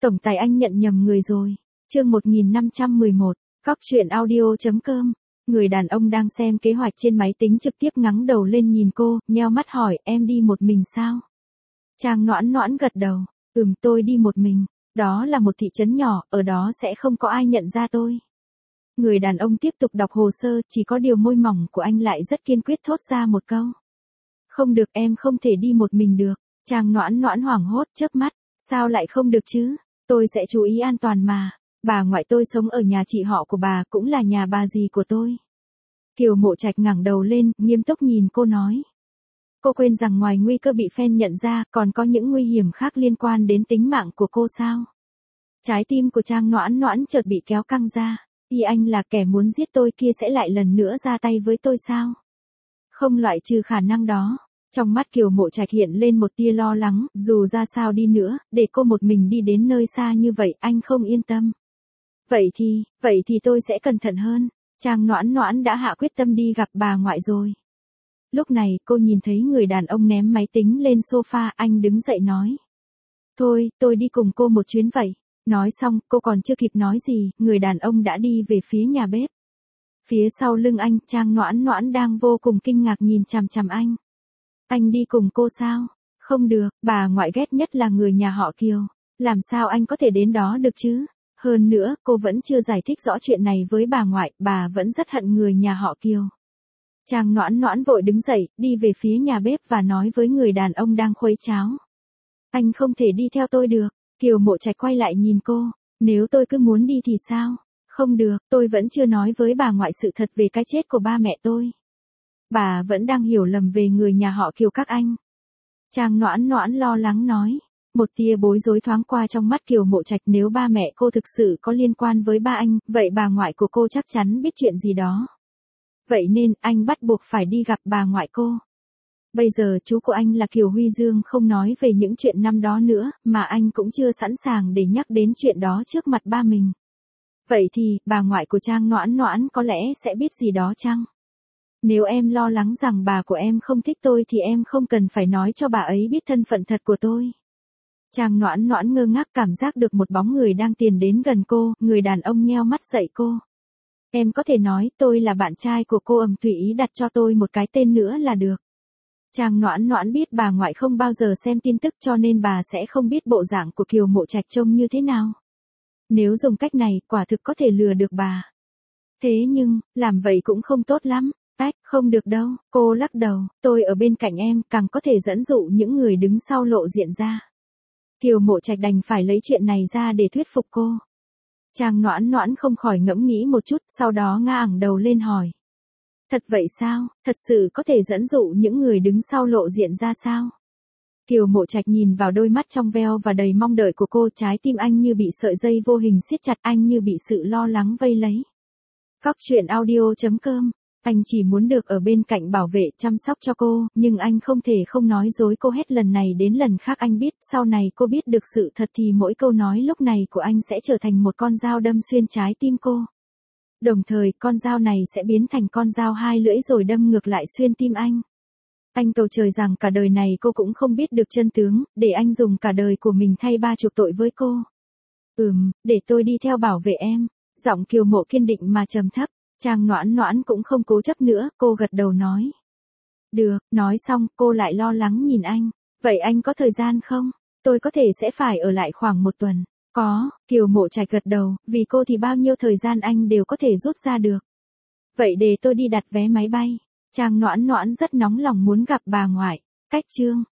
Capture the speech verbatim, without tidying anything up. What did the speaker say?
Tổng tài anh nhận nhầm người rồi. Chương một nghìn năm trăm mười một, Góc truyện audio chấm com. Người đàn ông đang xem kế hoạch trên máy tính trực tiếp ngẩng đầu lên nhìn cô, nheo mắt hỏi, em đi một mình sao? Trang Noãn Noãn gật đầu, ừm tôi đi một mình, đó là một thị trấn nhỏ, ở đó sẽ không có ai nhận ra tôi. Người đàn ông tiếp tục đọc hồ sơ, chỉ có điều môi mỏng của anh lại rất kiên quyết thốt ra một câu. Không được, em không thể đi một mình được. Trang Noãn Noãn hoảng hốt chớp mắt, sao lại không được chứ? Tôi sẽ chú ý an toàn mà. Bà ngoại tôi sống ở nhà chị họ của bà, cũng là nhà bà dì của tôi. Kiều Mộ Trạch ngẩng đầu lên, nghiêm túc nhìn cô nói. Cô quên rằng ngoài nguy cơ bị fan nhận ra, còn có những nguy hiểm khác liên quan đến tính mạng của cô sao? Trái tim của Trang Noãn Noãn chợt bị kéo căng ra. Y anh là kẻ muốn giết tôi kia sẽ lại lần nữa ra tay với tôi sao? Không loại trừ khả năng đó. Trong mắt Kiều Mộ Trạch hiện lên một tia lo lắng, dù ra sao đi nữa, để cô một mình đi đến nơi xa như vậy anh không yên tâm. Vậy thì, vậy thì tôi sẽ cẩn thận hơn. Trang Noãn Noãn đã hạ quyết tâm đi gặp bà ngoại rồi. Lúc này cô nhìn thấy người đàn ông ném máy tính lên sofa, anh đứng dậy nói. Thôi, tôi đi cùng cô một chuyến vậy. Nói xong, cô còn chưa kịp nói gì, người đàn ông đã đi về phía nhà bếp. Phía sau lưng anh, Trang Noãn Noãn đang vô cùng kinh ngạc nhìn chằm chằm anh. Anh đi cùng cô sao? Không được, bà ngoại ghét nhất là người nhà họ Kiều. Làm sao anh có thể đến đó được chứ? Hơn nữa, cô vẫn chưa giải thích rõ chuyện này với bà ngoại, bà vẫn rất hận người nhà họ Kiều. Trang Noãn Noãn vội đứng dậy, đi về phía nhà bếp và nói với người đàn ông đang khuấy cháo. Anh không thể đi theo tôi được. Kiều Mộ Trạch quay lại nhìn cô. Nếu tôi cứ muốn đi thì sao? Không được, tôi vẫn chưa nói với bà ngoại sự thật về cái chết của ba mẹ tôi. Bà vẫn đang hiểu lầm về người nhà họ Kiều các anh. Trang Noãn Noãn lo lắng nói. Một tia bối rối thoáng qua trong mắt Kiều Mộ Trạch, nếu ba mẹ cô thực sự có liên quan với ba anh, vậy bà ngoại của cô chắc chắn biết chuyện gì đó. Vậy nên, anh bắt buộc phải đi gặp bà ngoại cô. Bây giờ chú của anh là Kiều Huy Dương không nói về những chuyện năm đó nữa, mà anh cũng chưa sẵn sàng để nhắc đến chuyện đó trước mặt ba mình. Vậy thì, bà ngoại của Trang Noãn Noãn có lẽ sẽ biết gì đó chăng? Nếu em lo lắng rằng bà của em không thích tôi thì em không cần phải nói cho bà ấy biết thân phận thật của tôi. Trang Noãn Noãn ngơ ngác cảm giác được một bóng người đang tiến đến gần cô, người đàn ông nheo mắt dậy cô. Em có thể nói tôi là bạn trai của cô, ầm tùy ý đặt cho tôi một cái tên nữa là được. Trang Noãn Noãn biết bà ngoại không bao giờ xem tin tức cho nên bà sẽ không biết bộ dạng của Kiều Mộ Trạch trông như thế nào. Nếu dùng cách này, quả thực có thể lừa được bà. Thế nhưng, làm vậy cũng không tốt lắm. Ách, không được đâu, cô lắc đầu, tôi ở bên cạnh em càng có thể dẫn dụ những người đứng sau lộ diện ra. Kiều Mộ Trạch đành phải lấy chuyện này ra để thuyết phục cô. Trang Noãn Noãn không khỏi ngẫm nghĩ một chút, sau đó ngả ngẩng đầu lên hỏi. Thật vậy sao, thật sự có thể dẫn dụ những người đứng sau lộ diện ra sao? Kiều Mộ Trạch nhìn vào đôi mắt trong veo và đầy mong đợi của cô, trái tim anh như bị sợi dây vô hình siết chặt, anh như bị sự lo lắng vây lấy. Góc truyện audio chấm com. Anh chỉ muốn được ở bên cạnh bảo vệ, chăm sóc cho cô, nhưng anh không thể không nói dối cô hết lần này đến lần khác. Anh biết, sau này cô biết được sự thật thì mỗi câu nói lúc này của anh sẽ trở thành một con dao đâm xuyên trái tim cô. Đồng thời, con dao này sẽ biến thành con dao hai lưỡi rồi đâm ngược lại xuyên tim anh. Anh cầu trời rằng cả đời này cô cũng không biết được chân tướng, để anh dùng cả đời của mình thay ba chuộc tội với cô. Ừm, để tôi đi theo bảo vệ em. Giọng Kiều Mộ kiên định mà trầm thấp. Trang Noãn Noãn cũng không cố chấp nữa, cô gật đầu nói. Được, nói xong, cô lại lo lắng nhìn anh. Vậy anh có thời gian không? Tôi có thể sẽ phải ở lại khoảng một tuần. Có, Kiều Mộ Trạch gật đầu, vì cô thì bao nhiêu thời gian anh đều có thể rút ra được. Vậy để tôi đi đặt vé máy bay. Trang Noãn Noãn rất nóng lòng muốn gặp bà ngoại. Cách chương.